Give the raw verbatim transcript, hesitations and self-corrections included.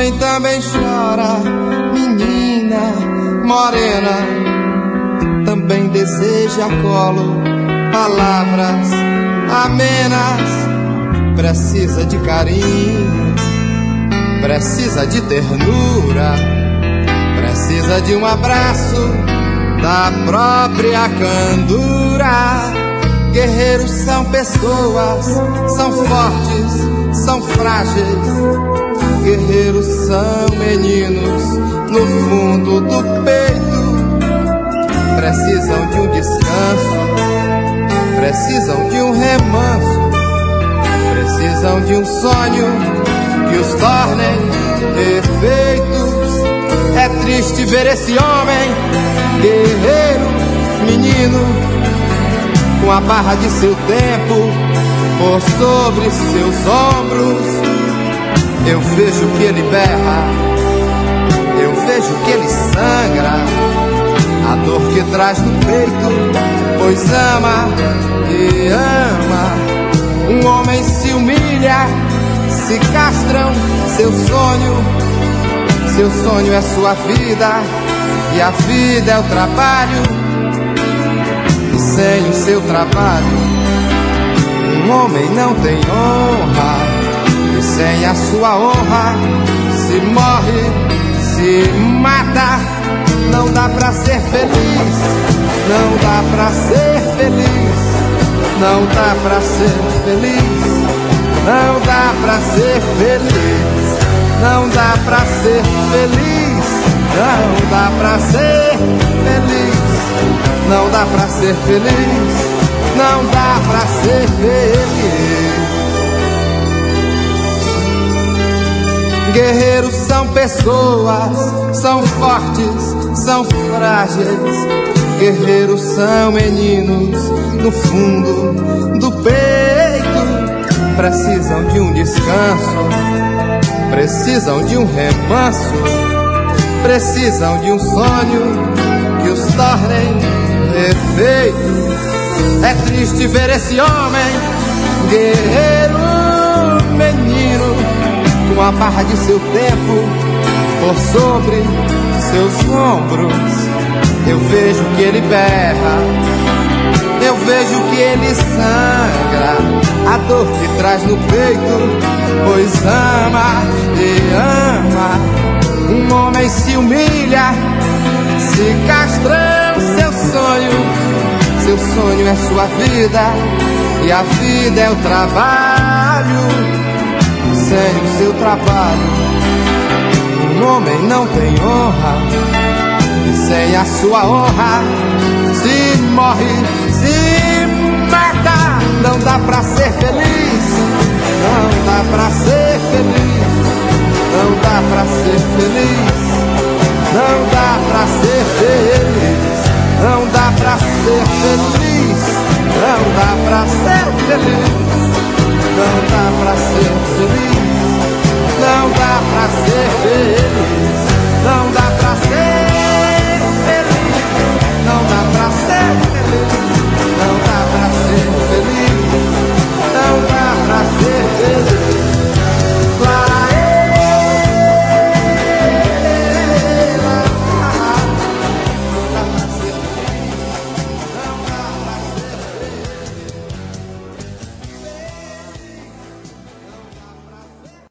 homem também chora, menina morena também deseja colo, palavras amenas. Precisa de carinho, precisa de ternura, precisa de um abraço da própria candura. Guerreiros são pessoas, são fortes, são frágeis. Guerreiros são meninos no fundo do peito. Precisam de um descanso, precisam de um remanso, precisam de um sonho que os tornem perfeitos. É triste ver esse homem, guerreiro, menino, com a barra de seu tempo por sobre seus ombros. Eu vejo que ele berra, eu vejo que ele sangra, a dor que traz no peito, pois ama e ama. Um homem se humilha, se castram seu sonho. Seu sonho é sua vida e a vida é o trabalho. E sem o seu trabalho, um homem não tem honra. E sem a sua honra, se morre, se mata. Não dá pra ser feliz, não dá pra ser feliz, não dá pra ser feliz, não dá pra ser feliz, não dá pra ser feliz, não dá pra ser feliz, não dá pra ser feliz, não dá pra ser feliz. Guerreiros são pessoas, são fortes, são frágeis. Guerreiros são meninos no fundo do peito. Precisam de um descanso, precisam de um remanso, precisam de um sonho que os tornem perfeitos. É triste ver esse homem, guerreiro, menino, com a barra de seu tempo por sobre seus ombros. Eu vejo que ele berra, eu vejo que ele sangra, a dor que traz no peito, pois ama e ama. Um homem se humilha, se castram seu sonho. Seu sonho é sua vida e a vida é o trabalho. Sem o seu trabalho, um homem não tem honra. E sem a sua honra, se morre, se mata. Não dá pra ser feliz, não dá pra ser feliz, não dá pra ser feliz, não dá pra ser feliz, não dá pra ser feliz, não dá pra ser feliz, não dá pra ser feliz.